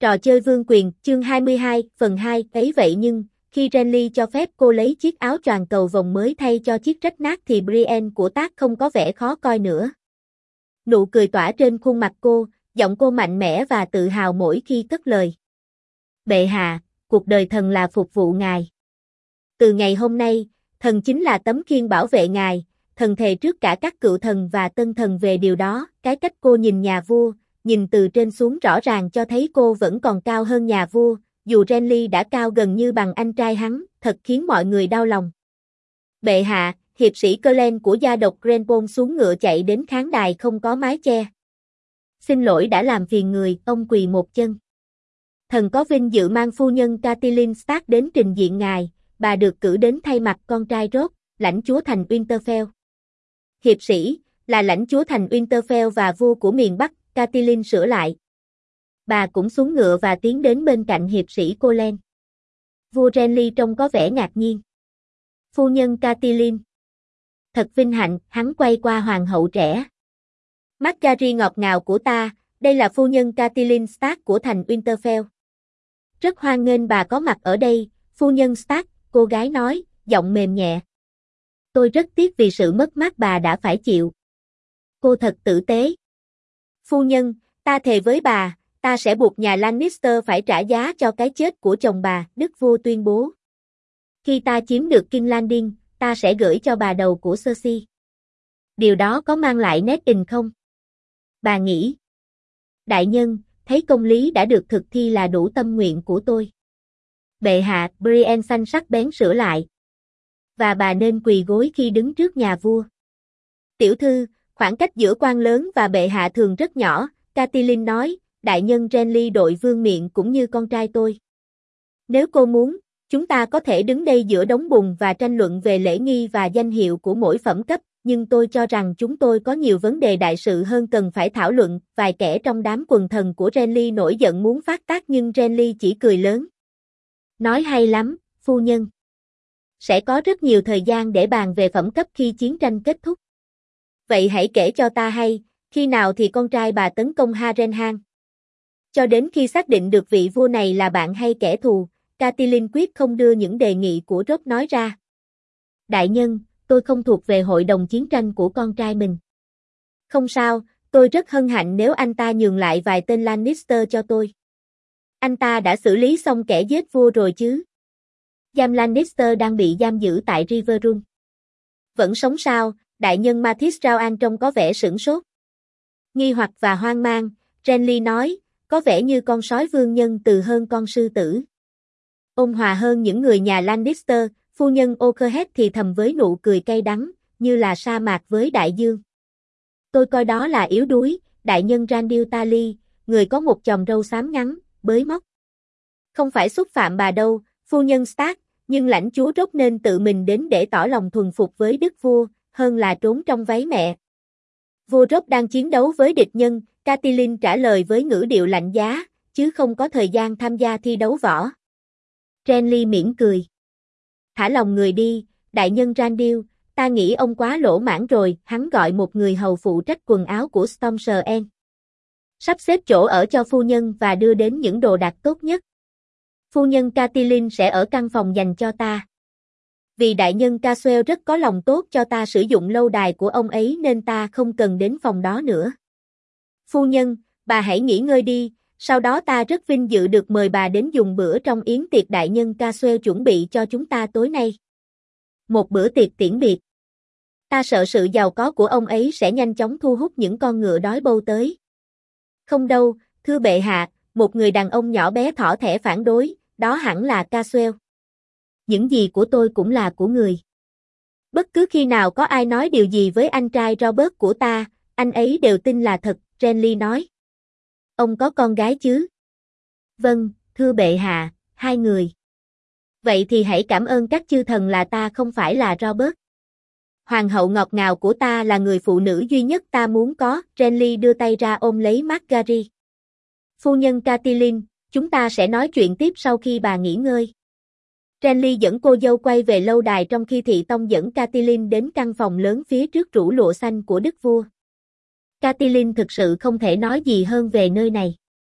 Trò chơi vương quyền, chương 22, phần 2, ấy vậy nhưng, khi Renly cho phép cô lấy chiếc áo choàng cầu vồng mới thay cho chiếc rách nát thì Brienne của Tác không có vẻ khó coi nữa. Nụ cười tỏa trên khuôn mặt cô, giọng cô mạnh mẽ và tự hào mỗi khi cất lời. Bệ hạ, cuộc đời thần là phục vụ ngài. Từ ngày hôm nay, thần chính là tấm khiên bảo vệ ngài, thần thề trước cả các cựu thần và tân thần về điều đó. Cái cách cô nhìn nhà vua, nhìn từ trên xuống rõ ràng cho thấy cô vẫn còn cao hơn nhà vua, dù Renly đã cao gần như bằng anh trai hắn, thật khiến mọi người đau lòng. Bệ hạ, hiệp sĩ Clegane của gia tộc Greyjoy xuống ngựa chạy đến khán đài không có mái che. Xin lỗi đã làm phiền người, ông quỳ một chân. Thần có vinh dự mang phu nhân Catelyn Stark đến trình diện ngài, bà được cử đến thay mặt con trai Robb, lãnh chúa thành Winterfell. Hiệp sĩ, là lãnh chúa thành Winterfell và vua của miền Bắc, Catelyn sửa lại. Bà cũng xuống ngựa và tiến đến bên cạnh hiệp sĩ Clegane. Vua Renly trông có vẻ ngạc nhiên. Phu nhân Catelyn. Thật vinh hạnh, hắn quay qua hoàng hậu trẻ. Margaery ngọt ngào của ta, đây là phu nhân Catelyn Stark của thành Winterfell. Rất hoan nghênh bà có mặt ở đây, phu nhân Stark, cô gái nói, giọng mềm nhẹ. Tôi rất tiếc vì sự mất mát bà đã phải chịu. Cô thật tử tế. Phu nhân, ta thề với bà, ta sẽ buộc nhà Lannister phải trả giá cho cái chết của chồng bà, đức vua tuyên bố. Khi ta chiếm được King's Landing, ta sẽ gửi cho bà đầu của Cersei. Điều đó có mang lại nét tình không? Bà nghĩ. Đại nhân, thấy công lý đã được thực thi là đủ tâm nguyện của tôi. Bệ hạ, Brienne xanh sắc bén sửa lại. Và bà nên quỳ gối khi đứng trước nhà vua. Tiểu thư, khoảng cách giữa quan lớn và bệ hạ thường rất nhỏ, Catelyn nói, đại nhân Renly đội vương miện cũng như con trai tôi. Nếu cô muốn, chúng ta có thể đứng đây giữa đống bùn và tranh luận về lễ nghi và danh hiệu của mỗi phẩm cấp, nhưng tôi cho rằng chúng tôi có nhiều vấn đề đại sự hơn cần phải thảo luận. Vài kẻ trong đám quần thần của Renly nổi giận muốn phát tác nhưng Renly chỉ cười lớn. Nói hay lắm, phu nhân. Sẽ có rất nhiều thời gian để bàn về phẩm cấp khi chiến tranh kết thúc. Vậy hãy kể cho ta hay, khi nào thì con trai bà tấn công Harrenhal? Cho đến khi xác định được vị vua này là bạn hay kẻ thù, Catelyn quyết không đưa những đề nghị của Robb nói ra. Đại nhân, tôi không thuộc về hội đồng chiến tranh của con trai mình. Không sao, tôi rất hân hạnh nếu anh ta nhường lại vài tên Lannister cho tôi. Anh ta đã xử lý xong kẻ giết vua rồi chứ? Giam Lannister đang bị giam giữ tại Riverrun. Vẫn sống sao? Đại nhân Mathis Rauan trông có vẻ sửng sốt. Nghi hoặc và hoang mang, Renly nói, có vẻ như con sói vương nhân từ hơn con sư tử. Ôn hòa hơn những người nhà Lannister, phu nhân Oakerhead thì thầm với nụ cười cay đắng, như là sa mạc với đại dương. Tôi coi đó là yếu đuối, đại nhân Randyll Tarly, người có một chòm râu xám ngắn, bới móc. Không phải xúc phạm bà đâu, phu nhân Stark, nhưng lãnh chúa Robb nên tự mình đến để tỏ lòng thuần phục với đức vua, hơn là trốn trong váy mẹ. Vua Robb đang chiến đấu với địch nhân, Catelyn trả lời với ngữ điệu lạnh giá, chứ không có thời gian tham gia thi đấu võ. Renly mỉm cười. Thả lòng người đi, đại nhân Randyll, ta nghĩ ông quá lỗ mãn rồi, hắn gọi một người hầu phụ trách quần áo của Storm's End. Sắp xếp chỗ ở cho phu nhân và đưa đến những đồ đạc tốt nhất. Phu nhân Catelyn sẽ ở căn phòng dành cho ta. Vì đại nhân Caswell rất có lòng tốt cho ta sử dụng lâu đài của ông ấy nên ta không cần đến phòng đó nữa. Phu nhân, bà hãy nghỉ ngơi đi, sau đó ta rất vinh dự được mời bà đến dùng bữa trong yến tiệc đại nhân Caswell chuẩn bị cho chúng ta tối nay. Một bữa tiệc tiễn biệt. Ta sợ sự giàu có của ông ấy sẽ nhanh chóng thu hút những con ngựa đói bâu tới. Không đâu, thưa bệ hạ, một người đàn ông nhỏ bé thỏ thẻ phản đối, đó hẳn là Caswell. Những gì của tôi cũng là của người. Bất cứ khi nào có ai nói điều gì với anh trai Robert của ta, anh ấy đều tin là thật, Renly nói. Ông có con gái chứ? Vâng, thưa bệ hạ, 2 người. Vậy thì hãy cảm ơn các chư thần là ta không phải là Robert. Hoàng hậu ngọt ngào của ta là người phụ nữ duy nhất ta muốn có, Renly đưa tay ra ôm lấy Margaery. Phu nhân Catelyn, chúng ta sẽ nói chuyện tiếp sau khi bà nghỉ ngơi. Renly dẫn cô dâu quay về lâu đài trong khi thị tông dẫn Catelyn đến căn phòng lớn phía trước rủ lụa xanh của đức vua. Catelyn thực sự không thể nói gì hơn về nơi này.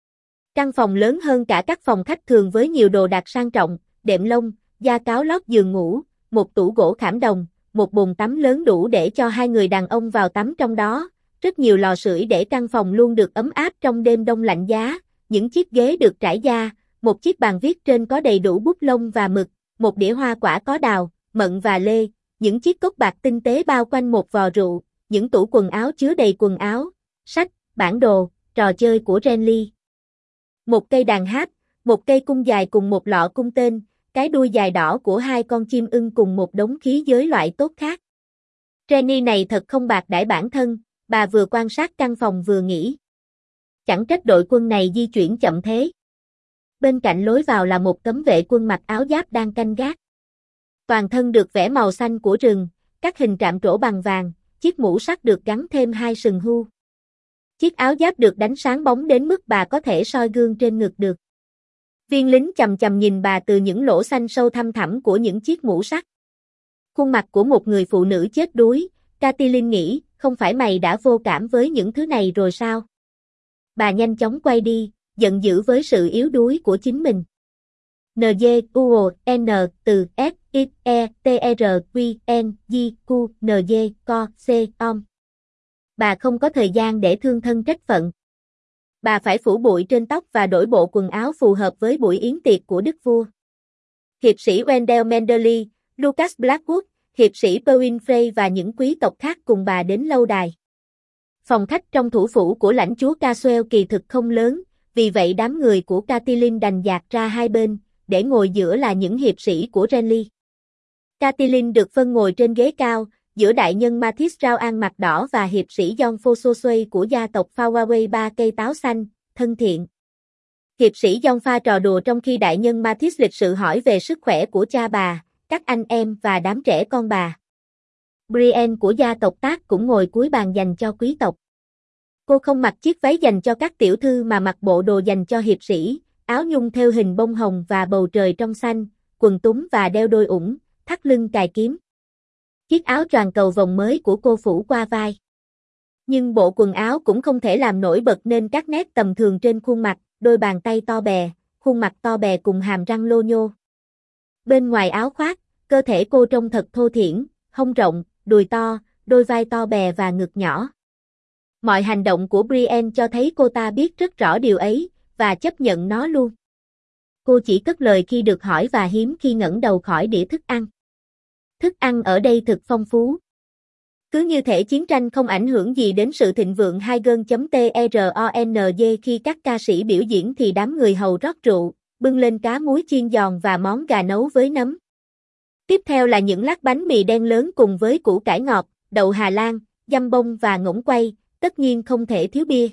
Căn phòng lớn hơn cả các phòng khách thường với nhiều đồ đạc sang trọng, đệm lông, da cáo lót giường ngủ, một tủ gỗ khảm đồng, một bồn tắm lớn đủ để cho hai người đàn ông vào tắm trong đó, rất nhiều lò sưởi để căn phòng luôn được ấm áp trong đêm đông lạnh giá, những chiếc ghế được trải da, một chiếc bàn viết trên có đầy đủ bút lông và mực, một đĩa hoa quả có đào, mận và lê, những chiếc cốc bạc tinh tế bao quanh một vò rượu, những tủ quần áo chứa đầy quần áo, sách, bản đồ, trò chơi của Renly. Một cây đàn hát, một cây cung dài cùng một lọ cung tên, cái đuôi dài đỏ của hai con chim ưng cùng một đống khí giới loại tốt khác. Renly này thật không bạc đãi bản thân, bà vừa quan sát căn phòng vừa nghĩ. Chẳng trách đội quân này di chuyển chậm thế. Bên cạnh lối vào là một cấm vệ quân mặc áo giáp đang canh gác. Toàn thân được vẽ màu xanh của rừng, các hình trạm trổ bằng vàng, chiếc mũ sắt được gắn thêm hai sừng hươu. Chiếc áo giáp được đánh sáng bóng đến mức bà có thể soi gương trên ngực được. Viên lính chằm chằm nhìn bà từ những lỗ xanh sâu thăm thẳm của những chiếc mũ sắt. Khuôn mặt của một người phụ nữ chết đuối, Catelyn nghĩ, không phải mày đã vô cảm với những thứ này rồi sao? Bà nhanh chóng quay đi, giận dữ với sự yếu đuối của chính mình. N từ S X E T R Q N G Q N Co C Om. Bà không có thời gian để thương thân trách phận. Bà phải phủ bụi trên tóc và đổi bộ quần áo phù hợp với buổi yến tiệc của đức vua. Hiệp sĩ Wendell Manderly, Lucas Blackwood, hiệp sĩ Pewin Frey và những quý tộc khác cùng bà đến lâu đài. Phòng khách trong thủ phủ của lãnh chúa Caswell kỳ thực không lớn, vì vậy đám người của Catelyn đành dạt ra hai bên, để ngồi giữa là những hiệp sĩ của Renly. Catelyn được phân ngồi trên ghế cao, giữa đại nhân Mathis Rao An mặt đỏ và hiệp sĩ John Fososuey của gia tộc Fawaway ba cây táo xanh, thân thiện. Hiệp sĩ John pha trò đùa trong khi đại nhân Mathis lịch sự hỏi về sức khỏe của cha bà, các anh em và đám trẻ con bà. Brienne của gia tộc Tác cũng ngồi cuối bàn dành cho quý tộc. Cô không mặc chiếc váy dành cho các tiểu thư mà mặc bộ đồ dành cho hiệp sĩ, áo nhung thêu hình bông hồng và bầu trời trong xanh, quần túm và đeo đôi ủng, thắt lưng cài kiếm. Chiếc áo choàng cầu vồng mới của cô phủ qua vai. Nhưng bộ quần áo cũng không thể làm nổi bật nên các nét tầm thường trên khuôn mặt, đôi bàn tay to bè, khuôn mặt to bè cùng hàm răng lô nhô. Bên ngoài áo khoác, cơ thể cô trông thật thô thiển, hông rộng, đùi to, đôi vai to bè và ngực nhỏ. Mọi hành động của Brienne cho thấy cô ta biết rất rõ điều ấy, và chấp nhận nó luôn. Cô chỉ cất lời khi được hỏi và hiếm khi ngẩng đầu khỏi đĩa thức ăn. Thức ăn ở đây thực phong phú. Cứ như thể chiến tranh không ảnh hưởng gì đến sự thịnh vượng Haigen.TRONG khi các ca sĩ biểu diễn thì đám người hầu rót rượu, bưng lên cá muối chiên giòn và món gà nấu với nấm. Tiếp theo là những lát bánh mì đen lớn cùng với củ cải ngọt, đậu Hà Lan, dăm bông và ngỗng quay, tất nhiên không thể thiếu bia.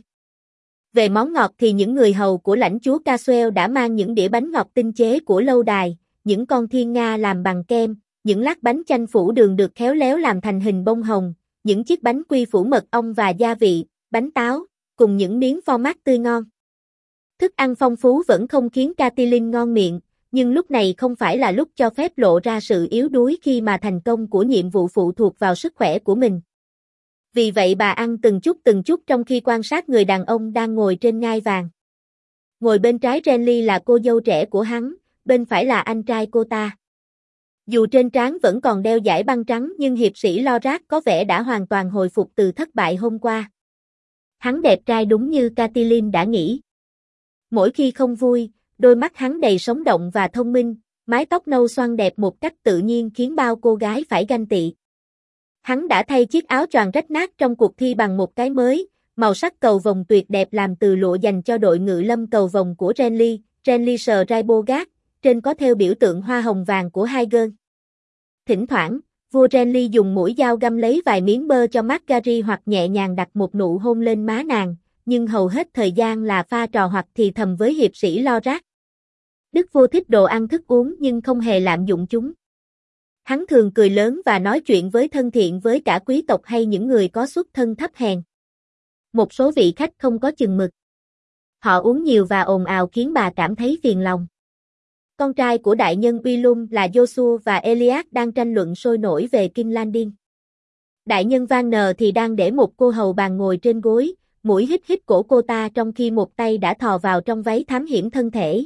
Về món ngọt thì những người hầu của lãnh chúa Caswell đã mang những đĩa bánh ngọt tinh chế của lâu đài, những con thiên nga làm bằng kem, những lát bánh chanh phủ đường được khéo léo làm thành hình bông hồng, những chiếc bánh quy phủ mật ong và gia vị, bánh táo, cùng những miếng phô mát tươi ngon. Thức ăn phong phú vẫn không khiến Catelyn ngon miệng, nhưng lúc này không phải là lúc cho phép lộ ra sự yếu đuối khi mà thành công của nhiệm vụ phụ thuộc vào sức khỏe của mình. Vì vậy bà ăn từng chút trong khi quan sát người đàn ông đang ngồi trên ngai vàng. Ngồi bên trái Renly là cô dâu trẻ của hắn, bên phải là anh trai cô ta. Dù trên trán vẫn còn đeo dải băng trắng nhưng hiệp sĩ Loras có vẻ đã hoàn toàn hồi phục từ thất bại hôm qua. Hắn đẹp trai đúng như Catelyn đã nghĩ. Mỗi khi không vui, đôi mắt hắn đầy sống động và thông minh, mái tóc nâu xoăn đẹp một cách tự nhiên khiến bao cô gái phải ganh tị. Hắn đã thay chiếc áo choàng rách nát trong cuộc thi bằng một cái mới, màu sắc cầu vồng tuyệt đẹp làm từ lụa dành cho đội ngự lâm cầu vồng của Renly, Renlyshire Raibogard, trên có thêu biểu tượng hoa hồng vàng của Haigen. Thỉnh thoảng, vua Renly dùng mũi dao găm lấy vài miếng bơ cho Margaery hoặc nhẹ nhàng đặt một nụ hôn lên má nàng, nhưng hầu hết thời gian là pha trò hoặc thì thầm với hiệp sĩ Loras. Đức vua thích đồ ăn thức uống nhưng không hề lạm dụng chúng. Hắn thường cười lớn và nói chuyện thân thiện với cả quý tộc hay những người có xuất thân thấp hèn. Một số vị khách không có chừng mực. Họ uống nhiều và ồn ào khiến bà cảm thấy phiền lòng. Con trai của đại nhân Willum là Joshua và Elias đang tranh luận sôi nổi về King's Landing. Đại nhân Van thì đang để một cô hầu bàn ngồi trên gối, mũi hít hít cổ cô ta trong khi một tay đã thò vào trong váy thám hiểm thân thể.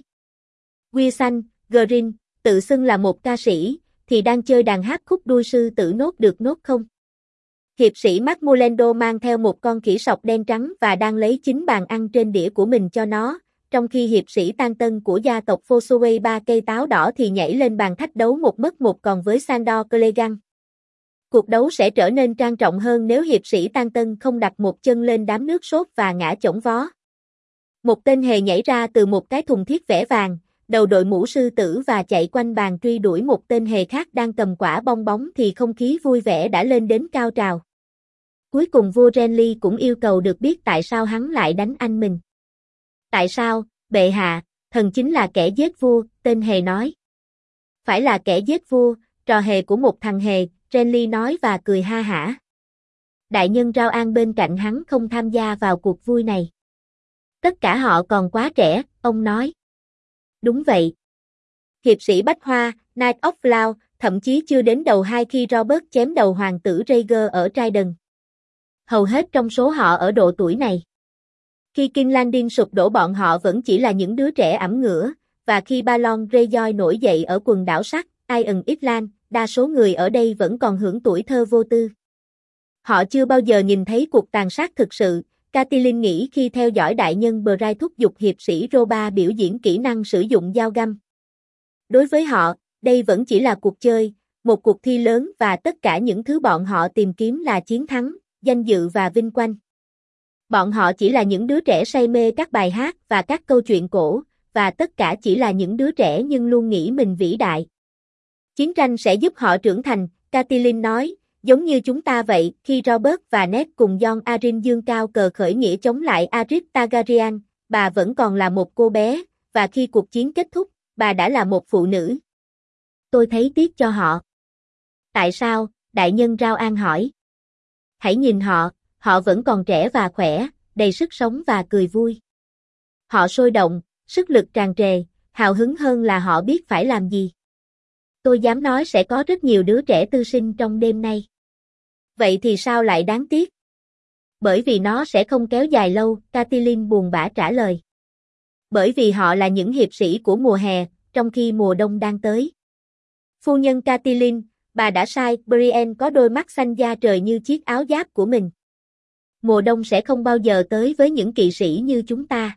Wilson Green, tự xưng là một ca sĩ, thì đang chơi đàn hát khúc đuôi sư tử nốt được nốt không? Hiệp sĩ Mark Mulendo mang theo một con khỉ sọc đen trắng và đang lấy chính bàn ăn trên đĩa của mình cho nó, trong khi hiệp sĩ Tan Tân của gia tộc Fossoway 3 cây táo đỏ thì nhảy lên bàn thách đấu 1-1 còn với Sandor Clegane. Cuộc đấu sẽ trở nên trang trọng hơn nếu hiệp sĩ Tan Tân không đặt một chân lên đám nước sốt và ngã chổng vó. Một tên hề nhảy ra từ một cái thùng thiết vẽ vàng, đầu đội mũ sư tử và chạy quanh bàn truy đuổi một tên hề khác đang cầm quả bong bóng thì không khí vui vẻ đã lên đến cao trào. Cuối cùng vua Renly cũng yêu cầu được biết tại sao hắn lại đánh anh mình. Tại sao, bệ hạ, thần chính là kẻ giết vua, tên hề nói. Phải là kẻ giết vua, trò hề của một thằng hề, Renly nói và cười ha hả. Đại nhân Rao An bên cạnh hắn không tham gia vào cuộc vui này. Tất cả họ còn quá trẻ, ông nói. Đúng vậy. Hiệp sĩ Bách Hoa, Knight of Flow, thậm chí chưa đến đầu 2 khi Robert chém đầu hoàng tử Rhaegar ở Trident. Hầu hết trong số họ ở độ tuổi này. Khi King's Landing sụp đổ bọn họ vẫn chỉ là những đứa trẻ ẵm ngửa, và khi Balon Greyjoy nổi dậy ở quần đảo sắt, Iron Island, đa số người ở đây vẫn còn hưởng tuổi thơ vô tư. Họ chưa bao giờ nhìn thấy cuộc tàn sát thực sự, Catelyn nghĩ khi theo dõi đại nhân Bran thúc giục hiệp sĩ Roba biểu diễn kỹ năng sử dụng dao găm. Đối với họ, đây vẫn chỉ là cuộc chơi, một cuộc thi lớn và tất cả những thứ bọn họ tìm kiếm là chiến thắng, danh dự và vinh quang. Bọn họ chỉ là những đứa trẻ say mê các bài hát và các câu chuyện cổ, và tất cả chỉ là những đứa trẻ nhưng luôn nghĩ mình vĩ đại. Chiến tranh sẽ giúp họ trưởng thành, Catelyn nói, giống như chúng ta vậy, khi Robert và Ned cùng Jon Arryn dương cao cờ khởi nghĩa chống lại Aerys Targaryen, bà vẫn còn là một cô bé, và khi cuộc chiến kết thúc, bà đã là một phụ nữ. Tôi thấy tiếc cho họ. Tại sao? Đại nhân Rao An hỏi. Hãy nhìn họ, họ vẫn còn trẻ và khỏe, đầy sức sống và cười vui. Họ sôi động, sức lực tràn trề, hào hứng hơn là họ biết phải làm gì. Tôi dám nói sẽ có rất nhiều đứa trẻ tư sinh trong đêm nay. Vậy thì sao lại đáng tiếc? Bởi vì nó sẽ không kéo dài lâu, Catelyn buồn bã trả lời. Bởi vì họ là những hiệp sĩ của mùa hè, trong khi mùa đông đang tới. Phu nhân Catelyn, bà đã sai, Brienne có đôi mắt xanh da trời như chiếc áo giáp của mình. Mùa đông sẽ không bao giờ tới với những kỵ sĩ như chúng ta.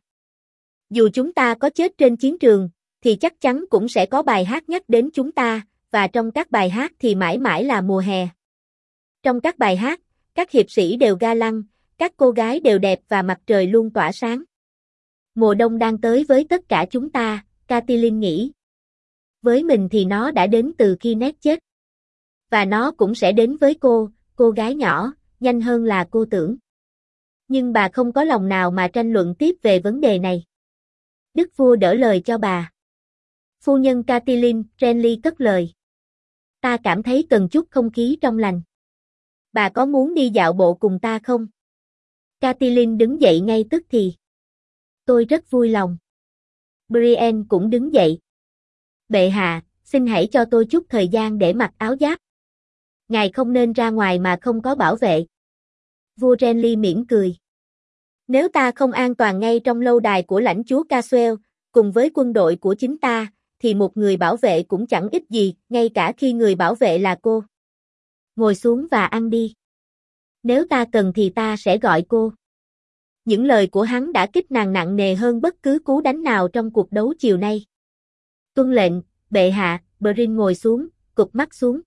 Dù chúng ta có chết trên chiến trường, thì chắc chắn cũng sẽ có bài hát nhắc đến chúng ta, và trong các bài hát thì mãi mãi là mùa hè. Trong các bài hát, các hiệp sĩ đều ga lăng, các cô gái đều đẹp và mặt trời luôn tỏa sáng. Mùa đông đang tới với tất cả chúng ta, Catelyn nghĩ. Với mình thì nó đã đến từ khi Ned chết. Và nó cũng sẽ đến với cô gái nhỏ, nhanh hơn là cô tưởng. Nhưng bà không có lòng nào mà tranh luận tiếp về vấn đề này. Đức vua đỡ lời cho bà. Phu nhân Catelyn, Renly cất lời. Ta cảm thấy cần chút không khí trong lành. Bà có muốn đi dạo bộ cùng ta không? Catelyn đứng dậy ngay tức thì. Tôi rất vui lòng. Brienne cũng đứng dậy. Bệ hạ, xin hãy cho tôi chút thời gian để mặc áo giáp. Ngài không nên ra ngoài mà không có bảo vệ. Vua Renly mỉm cười. Nếu ta không an toàn ngay trong lâu đài của lãnh chúa Caswell, cùng với quân đội của chính ta, thì một người bảo vệ cũng chẳng ích gì, ngay cả khi người bảo vệ là cô. Ngồi xuống và ăn đi. Nếu ta cần thì ta sẽ gọi cô. Những lời của hắn đã kích nàng nặng nề hơn bất cứ cú đánh nào trong cuộc đấu chiều nay. Tuân lệnh, bệ hạ, Brin ngồi xuống, cụp mắt xuống.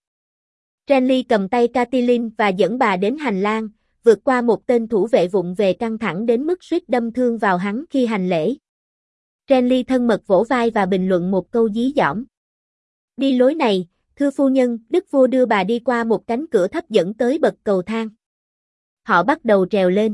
Renly cầm tay Catelyn và dẫn bà đến hành lang, vượt qua một tên thủ vệ vụng về căng thẳng đến mức suýt đâm thương vào hắn khi hành lễ. Renly thân mật vỗ vai và bình luận một câu dí dỏm. Đi lối này, thưa phu nhân, đức vua đưa bà đi qua một cánh cửa thấp dẫn tới bậc cầu thang. Họ bắt đầu trèo lên.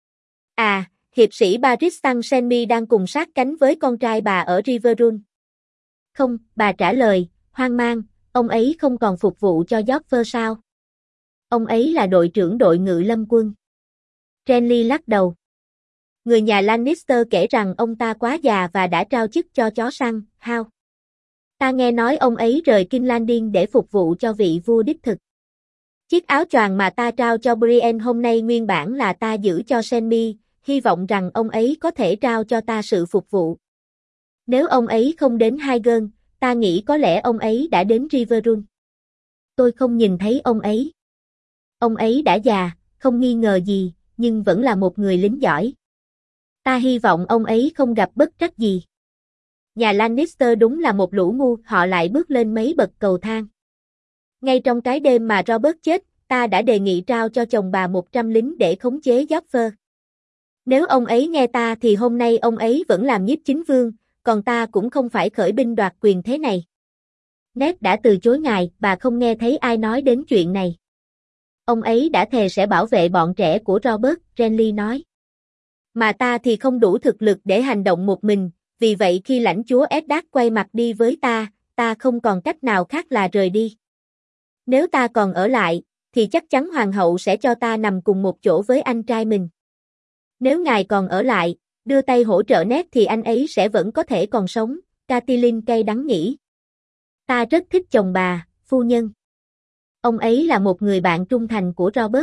À, hiệp sĩ Barristan Shenmue đang cùng sát cánh với con trai bà ở Riverrun. Không, bà trả lời, hoang mang, ông ấy không còn phục vụ cho Joffrey sao? Ông ấy là đội trưởng đội ngự lâm quân. Renly lắc đầu. Người nhà Lannister kể rằng ông ta quá già và đã trao chức cho chó săn, Hound. Ta nghe nói ông ấy rời King's Landing để phục vụ cho vị vua đích thực. Chiếc áo choàng mà ta trao cho Brienne hôm nay nguyên bản là ta giữ cho Shenmue, hy vọng rằng ông ấy có thể trao cho ta sự phục vụ. Nếu ông ấy không đến Haigen, ta nghĩ có lẽ ông ấy đã đến Riverrun. Tôi không nhìn thấy ông ấy. Ông ấy đã già, không nghi ngờ gì, nhưng vẫn là một người lính giỏi. Ta hy vọng ông ấy không gặp bất trắc gì. Nhà Lannister đúng là một lũ ngu, họ lại bước lên mấy bậc cầu thang. Ngay trong cái đêm mà Robert chết, ta đã đề nghị trao cho chồng bà 100 lính để khống chế Joffrey. Nếu ông ấy nghe ta thì hôm nay ông ấy vẫn làm nhiếp chính vương, còn ta cũng không phải khởi binh đoạt quyền thế này. Ned đã từ chối ngài, bà không nghe thấy ai nói đến chuyện này. Ông ấy đã thề sẽ bảo vệ bọn trẻ của Robert, Renly nói. Mà ta thì không đủ thực lực để hành động một mình, vì vậy khi lãnh chúa Eddard quay mặt đi với ta không còn cách nào khác là rời đi. Nếu ta còn ở lại, thì chắc chắn hoàng hậu sẽ cho ta nằm cùng một chỗ với anh trai mình. Nếu ngài còn ở lại, đưa tay hỗ trợ Ned thì anh ấy sẽ vẫn có thể còn sống, Catelyn cay đắng nghĩ. Ta rất thích chồng bà, phu nhân. Ông ấy là một người bạn trung thành của Robert.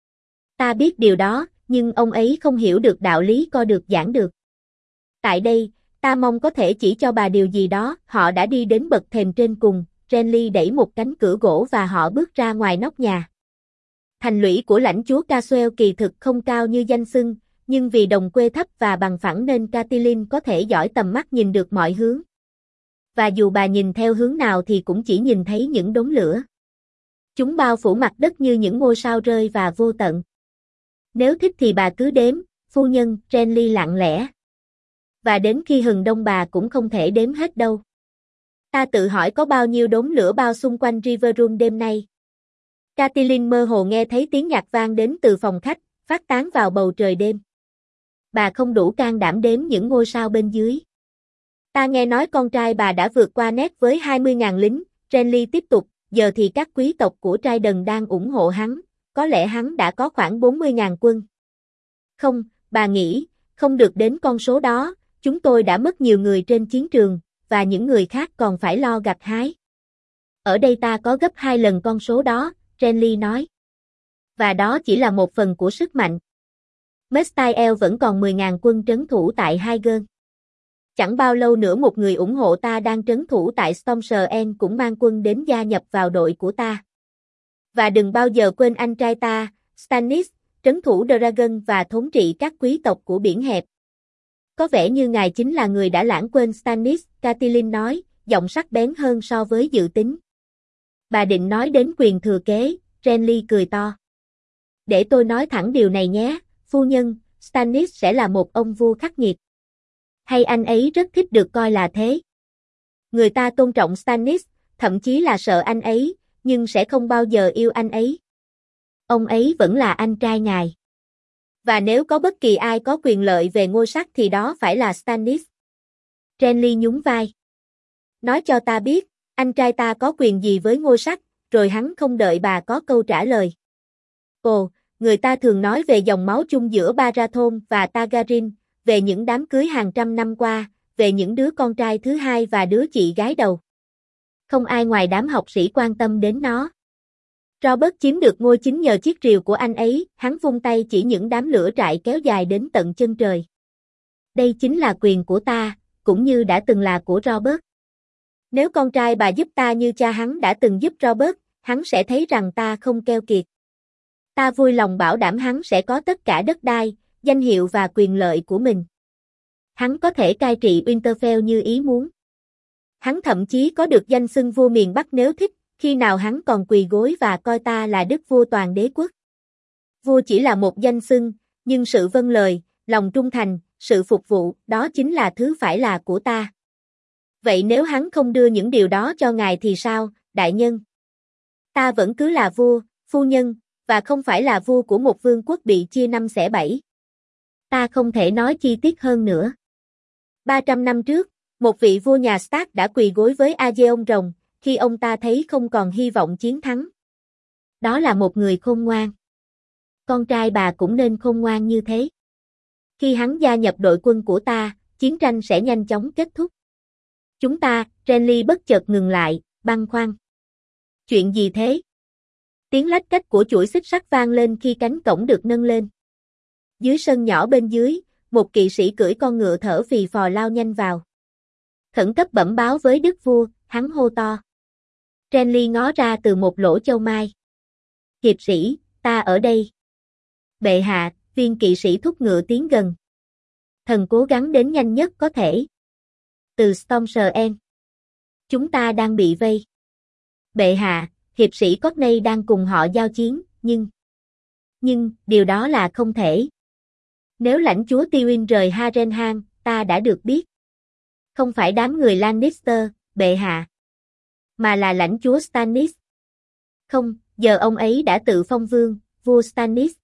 Ta biết điều đó, nhưng ông ấy không hiểu được đạo lý co được giãn được. Tại đây, ta mong có thể chỉ cho bà điều gì đó. Họ đã đi đến bậc thềm trên cùng, Renly đẩy một cánh cửa gỗ và họ bước ra ngoài nóc nhà. Thành lũy của lãnh chúa Caswell kỳ thực không cao như danh xưng, nhưng vì đồng quê thấp và bằng phẳng nên Catelyn có thể dõi tầm mắt nhìn được mọi hướng. Và dù bà nhìn theo hướng nào thì cũng chỉ nhìn thấy những đốm lửa. Chúng bao phủ mặt đất như những ngôi sao rơi và vô tận. Nếu thích thì bà cứ đếm, phu nhân, Renly lặng lẽ. Và đến khi hừng đông bà cũng không thể đếm hết đâu. Ta tự hỏi có bao nhiêu đốm lửa bao xung quanh Riverrun đêm nay. Catelyn mơ hồ nghe thấy tiếng nhạc vang đến từ phòng khách, phát tán vào bầu trời đêm. Bà không đủ can đảm đếm những ngôi sao bên dưới. Ta nghe nói con trai bà đã vượt qua Ned với 20.000 lính, Renly tiếp tục, giờ thì các quý tộc của trai đần đang ủng hộ hắn, có lẽ hắn đã có khoảng 40.000 quân. Không, bà nghĩ, không được đến con số đó, chúng tôi đã mất nhiều người trên chiến trường, và những người khác còn phải lo gặt hái. Ở đây ta có gấp 2 lần con số đó, Renly nói. Và đó chỉ là một phần của sức mạnh. Mestiel vẫn còn 10.000 quân trấn thủ tại Haigen. Chẳng bao lâu nữa một người ủng hộ ta đang trấn thủ tại Storm's End cũng mang quân đến gia nhập vào đội của ta. Và đừng bao giờ quên anh trai ta, Stannis, trấn thủ Dragon và thống trị các quý tộc của biển hẹp. Có vẻ như ngài chính là người đã lãng quên Stannis, Catelyn nói, giọng sắc bén hơn so với dự tính. Bà định nói đến quyền thừa kế, Renly cười to. Để tôi nói thẳng điều này nhé, phu nhân, Stannis sẽ là một ông vua khắc nghiệt. Hay anh ấy rất thích được coi là thế. Người ta tôn trọng Stannis, thậm chí là sợ anh ấy, nhưng sẽ không bao giờ yêu anh ấy. Ông ấy vẫn là anh trai ngài. Và nếu có bất kỳ ai có quyền lợi về ngôi sắc thì đó phải là Stannis. Renly nhún vai. Nói cho ta biết, anh trai ta có quyền gì với ngôi sắc, rồi hắn không đợi bà có câu trả lời. Ồ, người ta thường nói về dòng máu chung giữa Baratheon và Targaryen, về những đám cưới hàng trăm năm qua, về những đứa con trai thứ hai và đứa chị gái đầu. Không ai ngoài đám học sĩ quan tâm đến nó. Robert chiếm được ngôi chính nhờ chiếc rìu của anh ấy, hắn vung tay chỉ những đám lửa trại kéo dài đến tận chân trời. Đây chính là quyền của ta, cũng như đã từng là của Robert. Nếu con trai bà giúp ta như cha hắn đã từng giúp Robert, hắn sẽ thấy rằng ta không keo kiệt. Ta vui lòng bảo đảm hắn sẽ có tất cả đất đai, danh hiệu và quyền lợi của mình. Hắn có thể cai trị Winterfell như ý muốn. Hắn thậm chí có được danh xưng vua miền Bắc nếu thích, khi nào hắn còn quỳ gối và coi ta là đức vua toàn đế quốc. Vua chỉ là một danh xưng, nhưng sự vâng lời, lòng trung thành, sự phục vụ, đó chính là thứ phải là của ta. Vậy nếu hắn không đưa những điều đó cho ngài thì sao, đại nhân? Ta vẫn cứ là vua, phu nhân, và không phải là vua của một vương quốc bị chia năm xẻ bảy. Ta không thể nói chi tiết hơn nữa. 300 năm trước, một vị vua nhà Stark đã quỳ gối với Aegon rồng, khi ông ta thấy không còn hy vọng chiến thắng. Đó là một người khôn ngoan. Con trai bà cũng nên khôn ngoan như thế. Khi hắn gia nhập đội quân của ta, chiến tranh sẽ nhanh chóng kết thúc. Chúng ta, Renly bất chợt ngừng lại, băn khoăn. Chuyện gì thế? Tiếng lách cách của chuỗi xích sắt vang lên khi cánh cổng được nâng lên. Dưới sân nhỏ bên dưới, một kỵ sĩ cưỡi con ngựa thở phì phò lao nhanh vào. Khẩn cấp bẩm báo với đức vua, hắn hô to. Renly ngó ra từ một lỗ châu mai. Hiệp sĩ, ta ở đây. Bệ hạ, viên kỵ sĩ thúc ngựa tiến gần. Thần cố gắng đến nhanh nhất có thể. Từ Storm's End. Chúng ta đang bị vây. Bệ hạ, hiệp sĩ Courtney đang cùng họ giao chiến, nhưng, điều đó là không thể. Nếu lãnh chúa Tywin rời Harrenhal, ta đã được biết. Không phải đám người Lannister, bệ hạ. Mà là lãnh chúa Stannis. Không, giờ ông ấy đã tự phong vương, vua Stannis.